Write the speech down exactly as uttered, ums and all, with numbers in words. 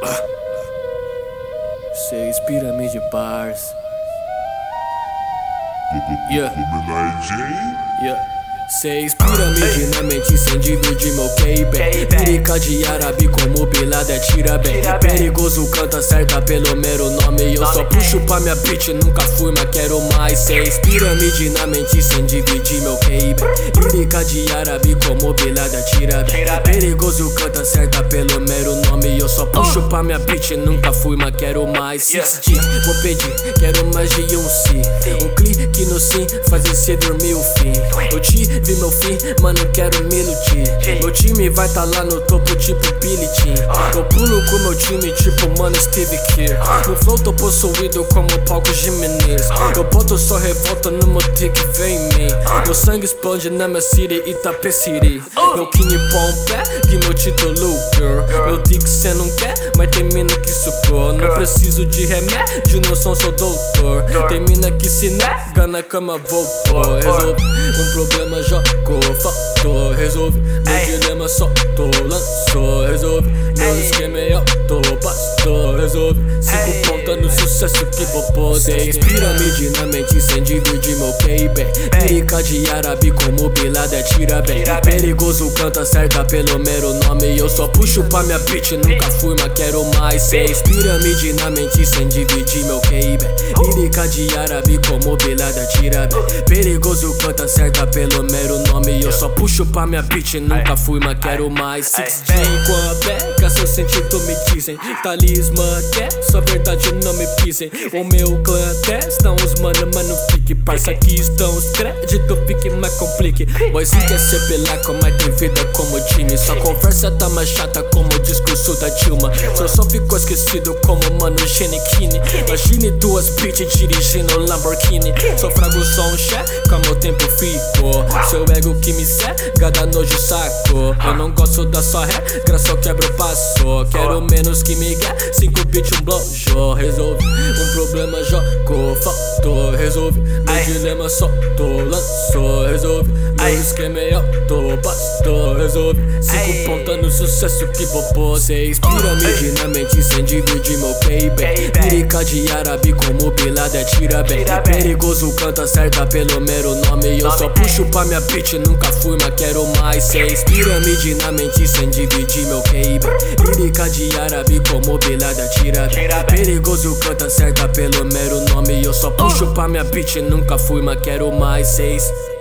Seis pirâmide bars. Yeah. Yeah. Seis pirâmide na mente sem dividir meu K bem. Lírica de árabe como Bilada tira bem. Perigoso canta certa pelo mero nome. Eu só puxo pra minha bitch, nunca fui, mas quero mais. Seis pirâmide na mente sem dividir meu K bem. Lírica de árabe como Bilada tira bem. Perigoso canta certa pelo mero nome. Eu só puxo pra minha bitch, nunca fui, mas quero mais. Six G, vou pedir, quero mais de um C. Um clique no sim, fazer cê dormir o fim. Eu te vi meu fim, mano, quero me iludir. Meu time vai tá lá no topo tipo Billy Jean. Eu pulo com meu time tipo mano Steve Kerr. No flow tô possuído como palco Jimenez. Eu boto só revolta no meu dick, vem em mim. Meu sangue explode na minha city, Itapê City. Meu King Pompé, de meu título girl. Meu dick cê não quer, mas tem mina que sucou. Não preciso de remédio, não sou seu doutor. Tem mina que se nega, na cama voltou. Resolve um problema, jogou, faltou. Resolve meu dilema, soltou, lançou. Resolve meu esquema, eu tô, pastor. Resolve cinco pontas no sucesso que vou poder. Seis pirâmide na mente sem dividir meu K bem. Lírica de árabe como Bilada tira bem. Perigoso canta certa pelo mero nome. Eu só puxo pra minha bitch, nunca fui, mas quero mais. Seis pirâmide na mente sem dividir meu K bem. Lírica de árabe como Bilada tira bem. Perigoso canta certa pelo mero nome. Eu só puxo pra minha bitch, nunca fui, mas quero mais. Six G com a beca, seu sentido me dizem. Talismã quer, só verdade não me pisem. O meu clã testa uns mano, mano fique. Parça aqui estão os créditos, fique mais complique. Boyzinho quer ser pelaco, mas tem vida como time. Sua conversa tá mais chata como o discurso da Dilma. Seu som ficou esquecido como mano Genequine. Imagine duas bitches dirigindo Lamborghini. Sou frago, só um chefe, como o tempo ficou. Seu ego que me cega, dá nojo saco. Eu não gosto da sua regra, só quebro o passo. Quero menos que me quer, cinco beats, um blojo. Resolve um problema, jogou, faltou. Resolve meu dilema, soltou, lançou. Resolve meu esquema, eu tô, pastor. Resolve cinco pontas no sucesso que vou pôr. Seis pirâmide na mente sem dividir meu K bem. Lírica de árabe como Bilada tira bem. Perigoso canta certa pelo mero nome. Eu só puxo pra minha bitch, nunca fui, mas quero mais. Seis pirâmide na mente sem dividir meu K bem. Lírica de árabe como Bilada tira bem. Perigoso canta certa pelo mero nome. Eu só puxo pra minha bitch, nunca fui, mas quero mais. Seis